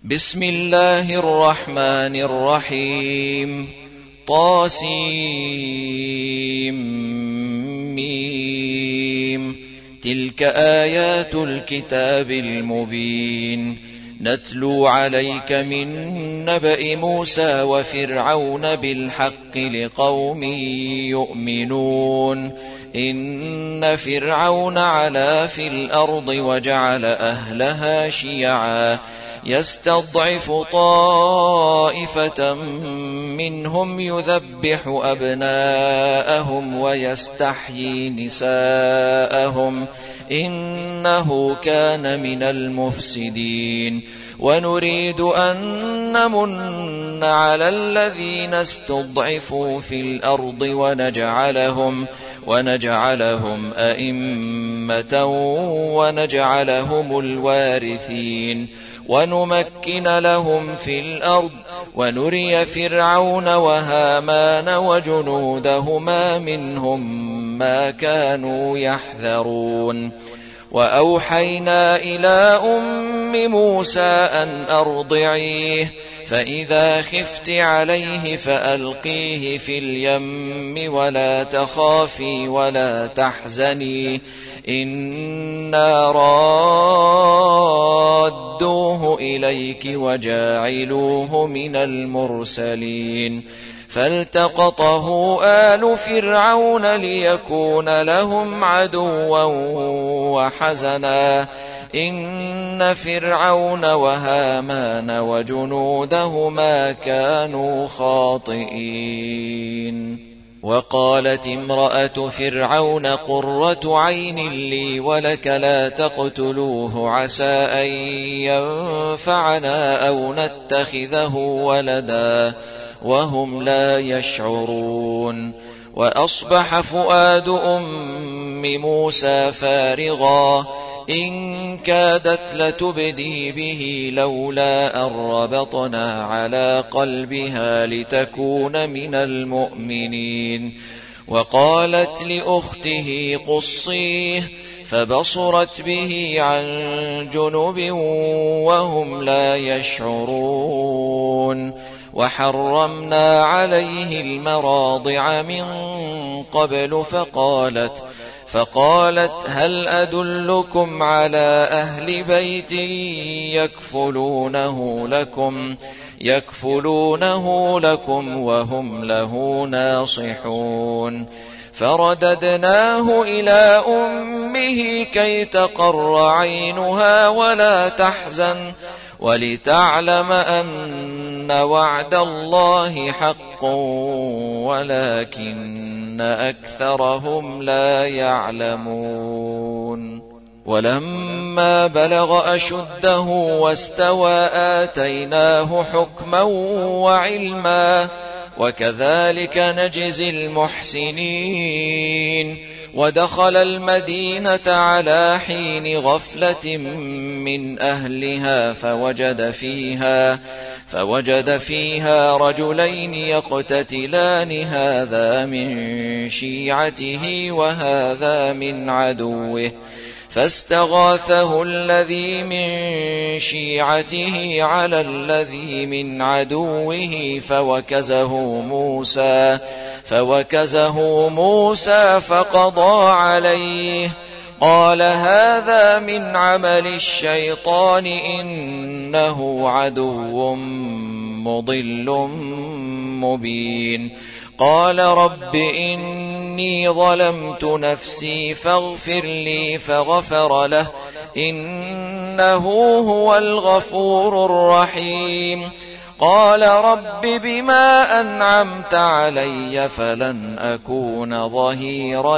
بسم الله الرحمن الرحيم. طاسيم. تلك آيات الكتاب المبين. نتلو عليك من نبأ موسى وفرعون بالحق لقوم يؤمنون. إن فرعون علا في الأرض وجعل أهلها شيعا يستضعف طائفة منهم يذبح أبناءهم ويستحيي نساءهم إنه كان من المفسدين. ونريد أن نمن على الذين استضعفوا في الأرض ونجعلهم أئمة ونجعلهم الوارثين ونمكن لهم في الأرض ونري فرعون وهامان وجنودهما منهم ما كانوا يحذرون. وأوحينا إلى أم موسى أن أرضعيه فإذا خفت عليه فألقيه في اليم ولا تخافي ولا تحزني إنا رادوه إليك وجاعلوه من المرسلين. فالتقطه آل فرعون ليكون لهم عدوا وحزنا إن فرعون وهامان وجنودهما كانوا خاطئين. وقالت امرأة فرعون قرة عين لي ولك لا تقتلوه عسى أن ينفعنا أو نتخذه ولدا وهم لا يشعرون. وأصبح فؤاد أم موسى فارغا إن كادت لتبدي به لولا أن ربطنا على قلبها لتكون من المؤمنين. وقالت لأخته قصيه فبصرت به عن جنب وهم لا يشعرون. وحرمنا عليه المراضع من قبل فقالت هل أدلكم على أهل بيت يكفلونه لكم وهم له ناصحون. فرددناه إلى أمه كي تقر عينها ولا تحزن ولتعلم أن وعد الله حق ولكن أكثرهم لا يعلمون. ولما بلغ أشده واستوى آتيناه حكما وعلما وكذلك نجزي المحسنين. ودخل المدينة على حين غفلة من أهلها فوجد فيها رجلين يقتتلان هذا من شيعته وهذا من عدوه فاستغاثه الذي من شيعته على الذي من عدوه فوكزه موسى فقضى عليه قال هذا من عمل الشيطان إنه عدو مضل مبين. قال رب إني ظلمت نفسي فاغفر لي فغفر له إنه هو الغفور الرحيم. قال رب بما أنعمت علي فلن أكون ظهيرا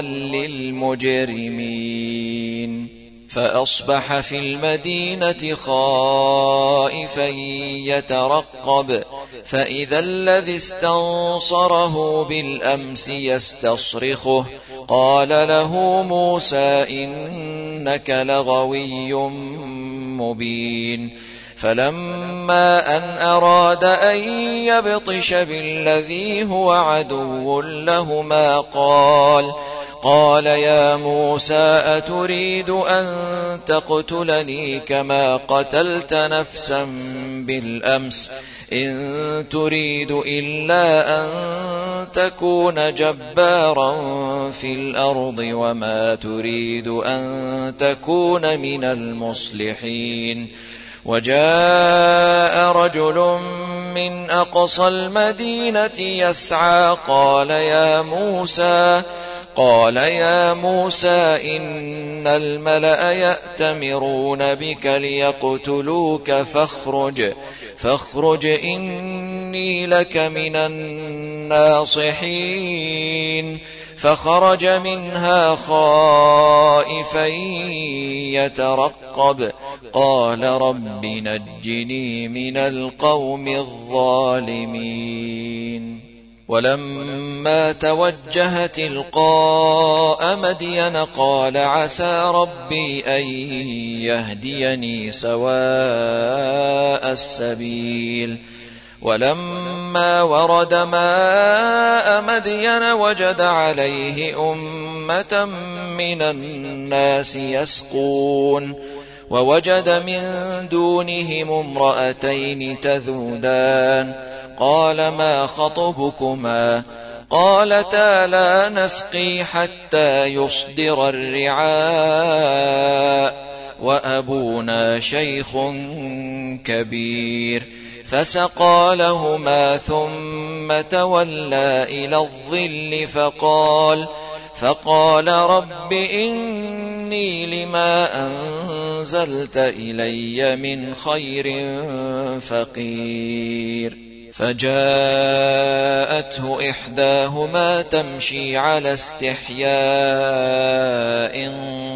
للمجرمين. فأصبح في المدينة خائفا يترقب فإذا الذي استنصره بالأمس يستصرخه قال له موسى إنك لغوي مبين. فلما أن أراد أن يبطش بالذي هو عدو لهما قال يا موسى أتريد أن تقتلني كما قتلت نفسا بالأمس إن تريد إلا أن تكون جبارا في الأرض وما تريد أن تكون من المصلحين وجاء رجل من أقصى المدينة يسعى قال يا موسى إن الملأ يأتمرون بك ليقتلوك فاخرج إني لك من الناصحين فخرج منها خائفا يترقب قال رب نجني من القوم الظالمين ولما توجه تلقاء مدين قال عسى ربي أن يهديني سواء السبيل ولما ورد ماء مدين وجد عليه أمة من الناس يسقون ووجد من دونهم امرأتين تذودان قال ما خطبكما قالتا لا نسقي حتى يصدر الرعاء وأبونا شيخ كبير فسقى لهما ثم تولى إلى الظل فقال رب إني لما أنزلت إلي من خير فقير فجاءته إحداهما تمشي على استحياء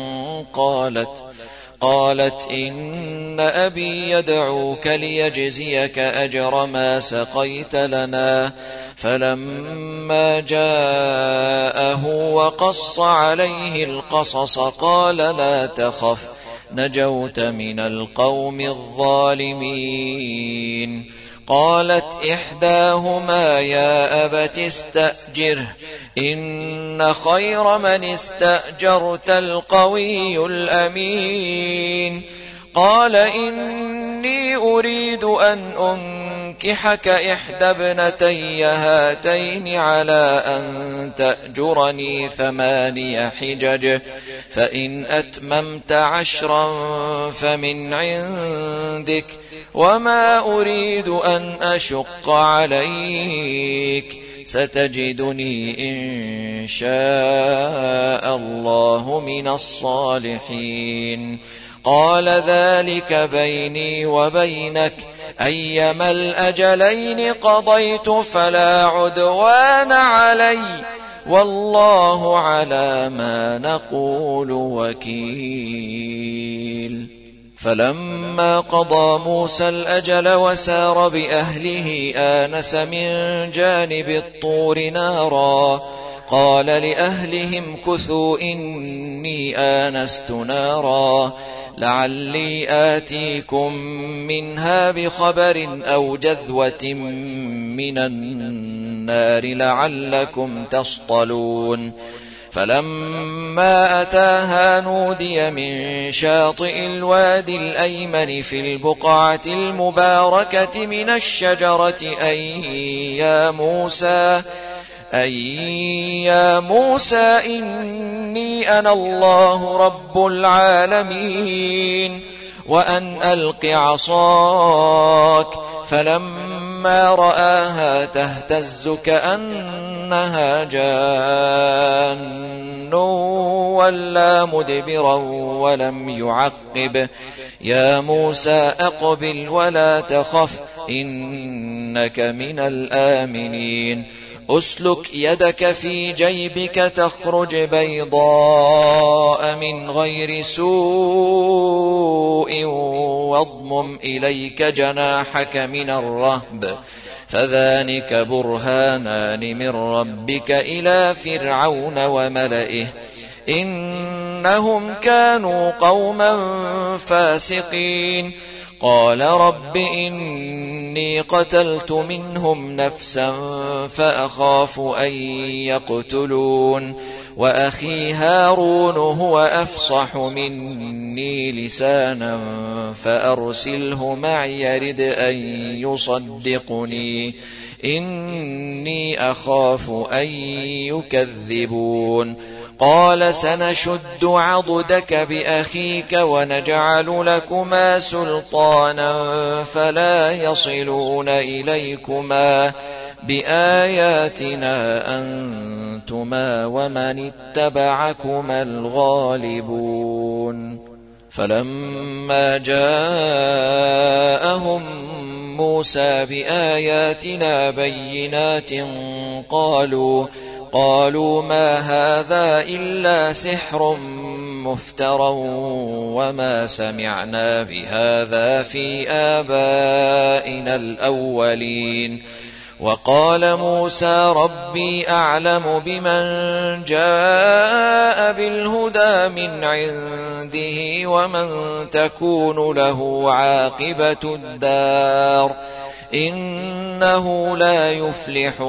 قالت إن أبي يدعوك ليجزيك أجر ما سقيت لنا فلما جاءه وقص عليه القصص قال لا تخف نجوت من القوم الظالمين قالت إحداهما يا أبت استأجره إن خير من استأجرت القوي الأمين قال إني أريد أن أنكحك إحدى ابنتي هاتين على أن تأجرني 8 حجج فإن أتممت 10 فمن عندك وما أريد أن أشق عليك ستجدني إن شاء الله من الصالحين قال ذلك بيني وبينك أيما الأجلين قضيت فلا عدوان علي والله على ما نقول وكيل فلما قضى موسى الأجل وسار بأهله آنس من جانب الطور نارا قال لأهلهم كثوا إني آنست نارا لعلي آتيكم منها بخبر أو جذوة من النار لعلكم تصطلون فلما أتاها نودي من شاطئ الوادي الأيمن في البقعة المباركة من الشجرة أي يا موسى إني أنا الله رب العالمين وأن ألق عصاك فلما رآها تهتز كأنها جان ولا مدبرا ولم يعقب يا موسى أقبل ولا تخف إنك من الآمنين أسلك يدك في جيبك تخرج بيضاء من غير سوء واضمم إليك جناحك من الرهب فذلك برهانان من ربك إلى فرعون وملئه إنهم كانوا قوما فاسقين قال رب إني قتلت منهم نفسا فأخاف أن يقتلون وأخي هارون هو أفصح مني لسانا فأرسله معي يرد أن يصدقني إني أخاف أن يكذبون قال سنشد عضدك بأخيك ونجعل لكما سلطانا فلا يصلون إليكما بآياتنا أنتما ومن اتبعكما الغالبون فلما جاءهم موسى بآياتنا بينات قالوا ما هذا إلا سحر مفترى وما سمعنا بهذا في آبائنا الأولين وقال موسى ربي أعلم بمن جاء بالهدى من عنده ومن تكون له عاقبة الدار إنه لا يفلح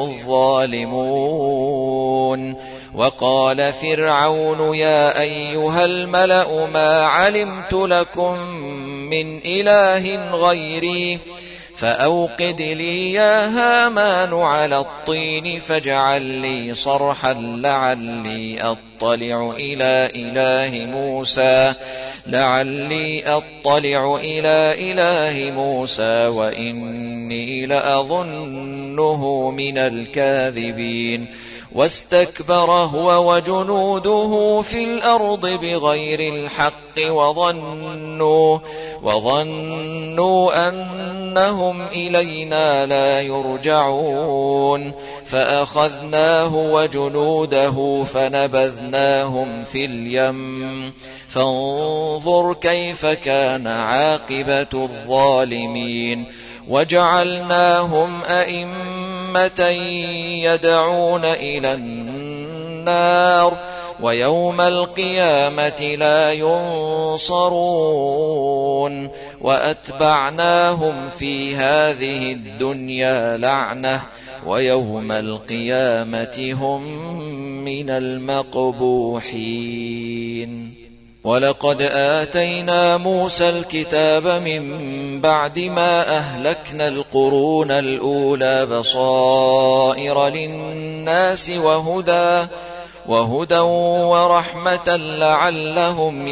الظالمون وقال فرعون يا أيها الملأ ما علمت لكم من إله غيري فأوقد لي يا هامان على الطين فاجعل لي صرحا لعلي أطلع إلى إله موسى وإني لأظنه من الكاذبين واستكبر هو وجنوده في الأرض بغير الحق وظنوا أنهم إلينا لا يرجعون فأخذناه وجنوده فنبذناهم في اليم فانظر كيف كان عاقبة الظالمين وجعلناهم أئمة يدعون إلى النار ويوم القيامة لا ينصرون وأتبعناهم في هذه الدنيا لعنة ويوم القيامة هم من المقبوحين ولقد آتينا موسى الكتاب من بعد ما أهلكنا القرون الأولى بصائر للناس وهدى ورحمة لعلهم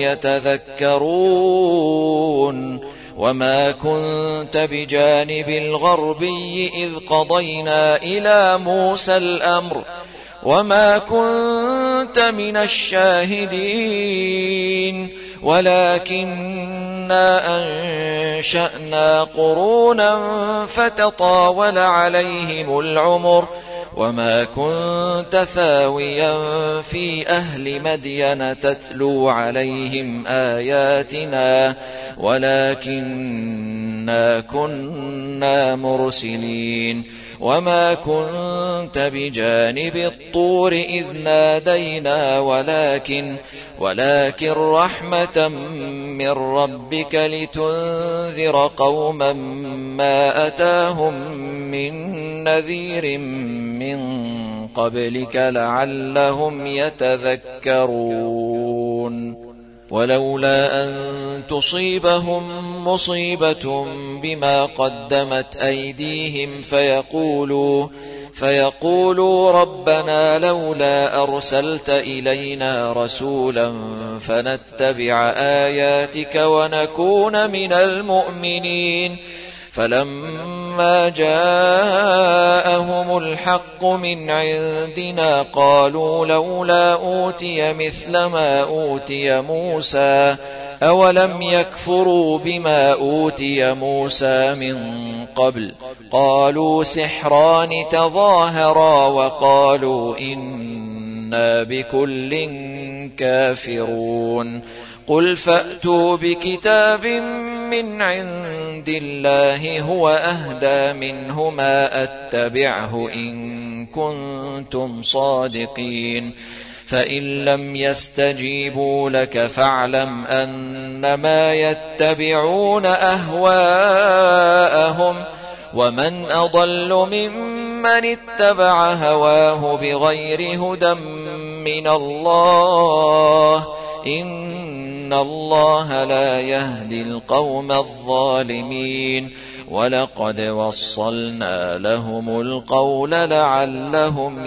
يتذكرون وما كنت بجانب الغربي إذ قضينا إلى موسى الأمر وما كنت من الشاهدين ولكننا أنشأنا قرونا فتطاول عليهم العمر وما كنت ثاويا في أهل مدين تتلو عليهم آياتنا ولكننا كنا مرسلين وما كنت بجانب الطور إذ نادينا ولكن رحمة من ربك لتنذر قوما ما أتاهم من نذير من قبلك لعلهم يتذكرون ولولا أن تصيبهم مصيبة بما قدمت أيديهم فيقولوا ربنا لولا أرسلت إلينا رسولا فنتبع آياتك ونكون من المؤمنين فلما جاءهم الحق من عندنا قالوا لولا أوتي مثل ما أوتي موسى أولم يكفروا بما أوتي موسى من قبل قالوا سحران تظاهرا وقالوا إنا بكل كافرون قل فأتوا بكتاب من عند الله هو أهدى منهما أتبعه إن كنتم صادقين فإن لم يستجيبوا لك فاعلم أنما يتبعون أهواءهم ومن أضل ممن اتبع هواه بغير هدى من الله إن الله لا يهدي القوم الظالمين ولقد وصلنا لهم القول لعلهم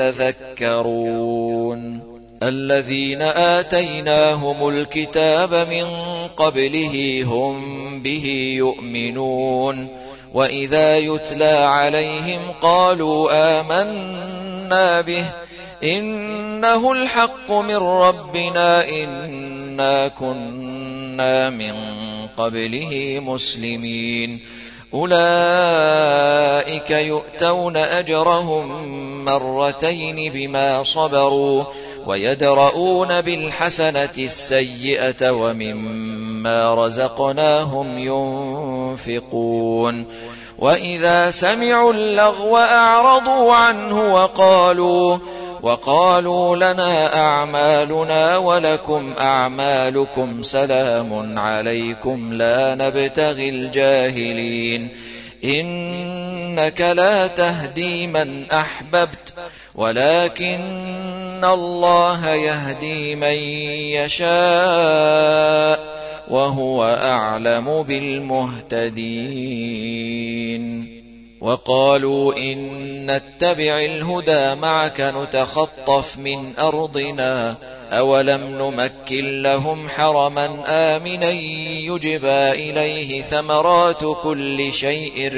يتذكرون الذين آتيناهم الكتاب من قبله هم به يؤمنون وإذا يتلى عليهم قالوا آمنا به إنه الحق من ربنا إنا كنا من قبله مسلمين أولئك يؤتون أجرهم مرتين بما صبروا ويدرؤون بالحسنة السيئة ومما رزقناهم ينفقون وإذا سمعوا اللغو أعرضوا عنه وقالوا لنا أعمالنا ولكم أعمالكم سلام عليكم لا نبتغي الجاهلين إنك لا تهدي من أحببت ولكن الله يهدي من يشاء وهو أعلم بالمهتدين وقالوا إن نتبع الهدى معك نتخطف من أرضنا أولم نمكن لهم حرما آمنا يجبى إليه ثمرات كل شيء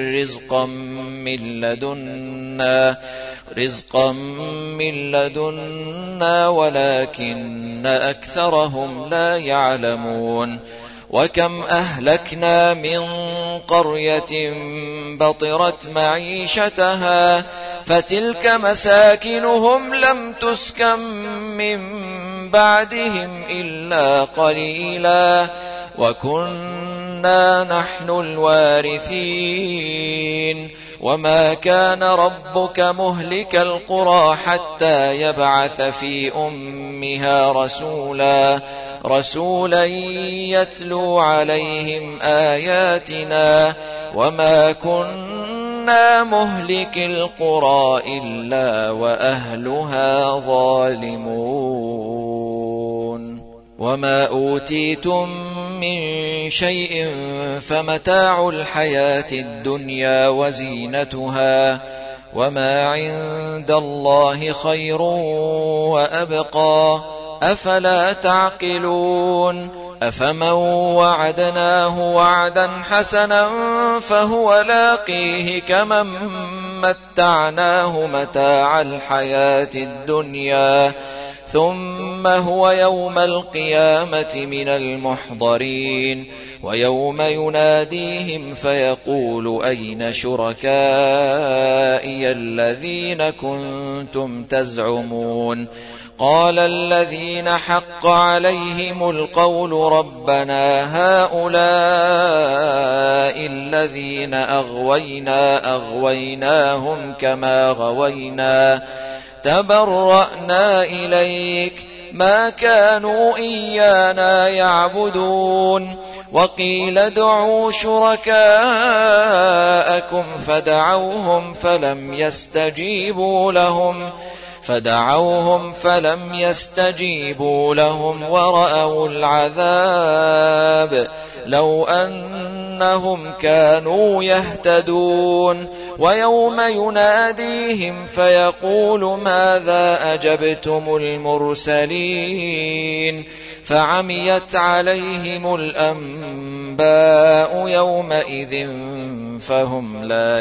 رزقا من لدنا ولكن أكثرهم لا يعلمون وكم أهلكنا من قرية بطرت معيشتها فتلك مساكنهم لم تسكن من بعدهم إلا قليلا وكنا نحن الوارثين وما كان ربك مهلك القرى حتى يبعث في أمها رسولا يتلو عليهم آياتنا وما كنا مهلك القرى إلا وأهلها ظالمون وما أوتيتم من شيء فمتاع الحياة الدنيا وزينتها وما عند الله خير وأبقى أفلا تعقلون أفمن وعدناه وعدا حسنا فهو لاقيه كمن متعناه متاع الحياة الدنيا ثم هو يوم القيامة من المحضرين ويوم يناديهم فيقول أين شركائي الذين كنتم تزعمون قال الذين حق عليهم القول ربنا هؤلاء الذين أغويناهم كما غوينا تبرأنا إليك ما كانوا إيانا يعبدون وقيل ادعوا شركاءكم فدعوهم فلم يستجيبوا لهم ورأوا العذاب لو أنهم كانوا يهتدون ويوم يناديهم فيقول ماذا أجبتم المرسلين فعميت عليهم الأنباء يومئذ فهم لا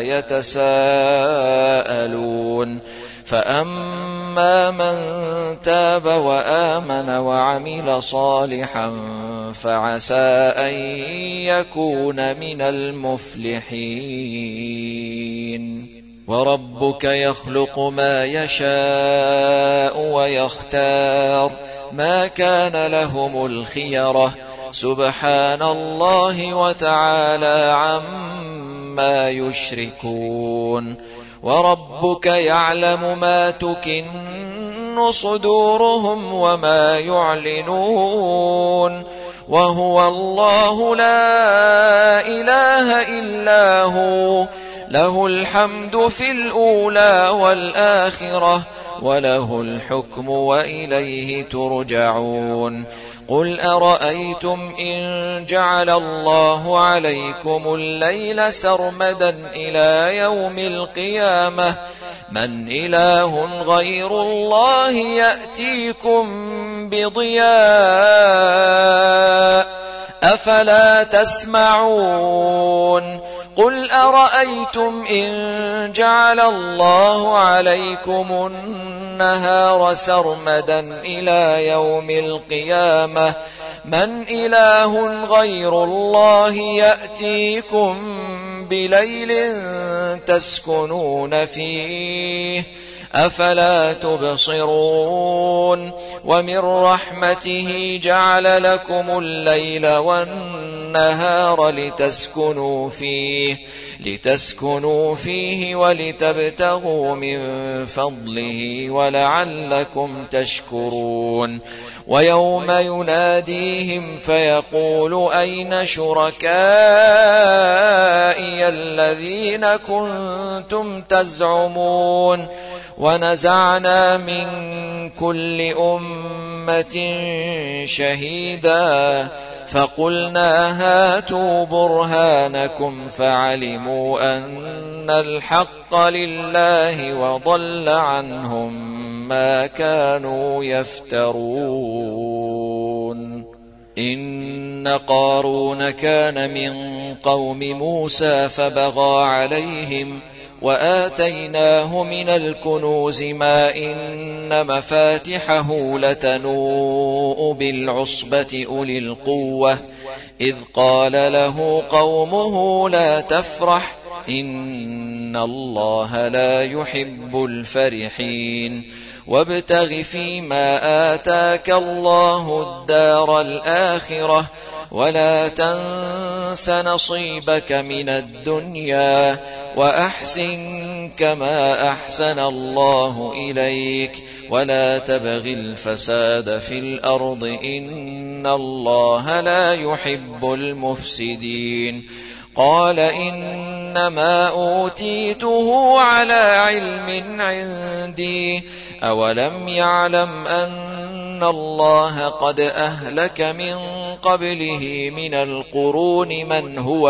يتساءلون فأما من تاب وآمن وعمل صالحا فعسى أن يكون من المفلحين وربك يخلق ما يشاء ويختار ما كان لهم الخيرة سبحان الله وتعالى عما يشركون وربك يعلم ما تكن صدورهم وما يعلنون وهو الله لا إله إلا هو له الحمد في الأولى والآخرة وله الحكم وإليه ترجعون قل أرأيتم إن جعل الله عليكم الليل سرمدا إلى يوم القيامة من إله غير الله يأتيكم بضياء أفلا تسمعون قل أرأيتم إن جعل الله عليكم النهار سرمدا إلى يوم القيامة من إله غير الله يأتيكم بليل تسكنون فيه أفلا تبصرون ومن رحمته جعل لكم الليل والنهار لتسكنوا فيه ولتبتغوا من فضله ولعلكم تشكرون ويوم يناديهم فيقول أين شركائي الذين كنتم تزعمون ونزعنا من كل أمة شهيدا فقلنا هاتوا برهانكم فعلموا أن الحق لله وضل عنهم ما كانوا يفترون إن قارون كان من قوم موسى فبغى عليهم وآتيناه من الكنوز ما إن مفاتحه لتنوء بالعصبة أولي القوة إذ قال له قومه لا تفرح إن الله لا يحب الفرحين وابتغ فيما آتاك الله الدار الآخرة ولا تنس نصيبك من الدنيا وأحسن كما أحسن الله إليك ولا تبغ الفساد في الأرض إن الله لا يحب المفسدين قال إنما أوتيته على علم عندي أولم يعلم أن الله قد أهلك من قبله من القرون من هو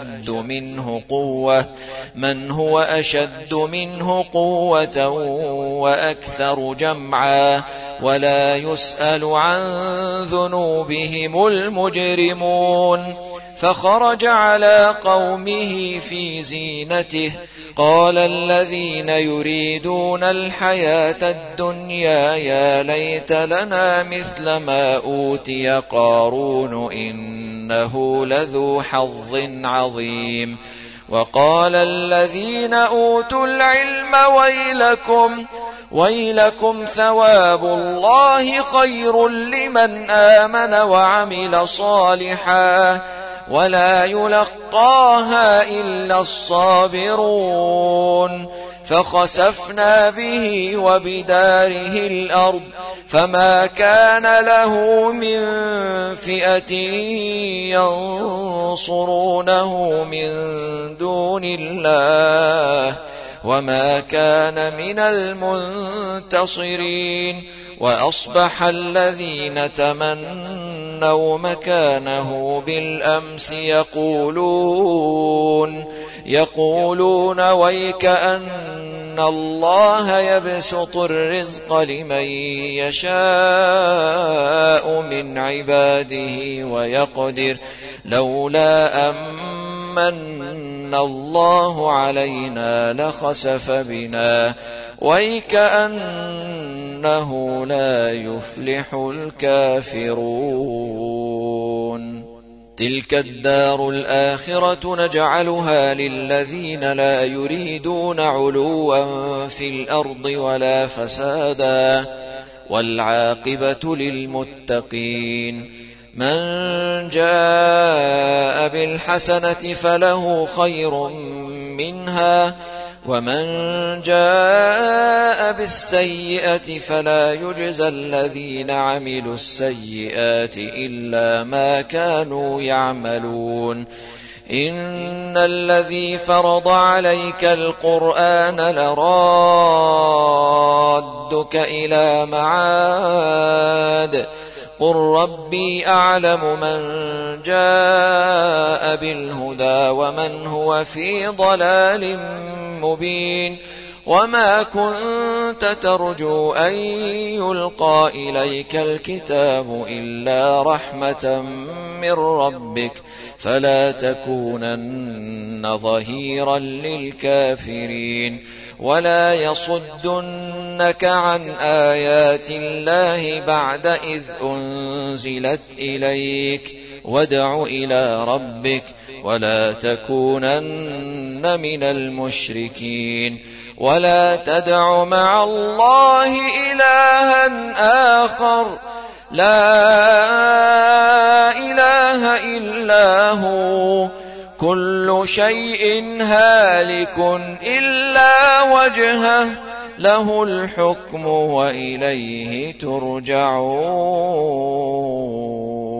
أشد منه قوة وأكثر جمعا ولا يسأل عن ذنوبهم المجرمون فخرج على قومه في زينته قال الذين يريدون الحياة الدنيا يا ليت لنا مثل ما أوتي قارون إنه لذو حظ عظيم وقال الذين أوتوا العلم ويلكم ثواب الله خير لمن آمن وعمل صالحا ولا يلقاها إلا الصابرون فخسفنا به وبداره الأرض فما كان له من فئة ينصرونه من دون الله وما كان من المنتصرين وأصبح الذين تمنوا مكانه بالأمس يقولون ويك أن الله يبسط الرزق لمن يشاء من عباده ويقدر لولا أمن الله علينا لخسف بنا ويك أنه لا يفلح الكافرون تلك الدار الآخرة نجعلها للذين لا يريدون علوا في الأرض ولا فسادا والعاقبة للمتقين من جاء بالحسنة فله خير منها ومن جاء بالسيئة فلا يجزى الذين عملوا السيئات إلا ما كانوا يعملون إن الذي فرض عليك القرآن لرادك إلى معاد قل ربي أعلم من جاء بالهدى ومن هو في ضلال مبين وما كنت ترجو أن يلقى إليك الكتاب إلا رحمة من ربك فلا تكونن ظهيرا للكافرين ولا يصدنك عن آيات الله بعد إذ أنزلت إليك وادع إلى ربك ولا تكونن من المشركين ولا تدع مع الله إلها آخر لا إله إلا هو كل شيء هالك إلا وجهه له الحكم وإليه ترجعون.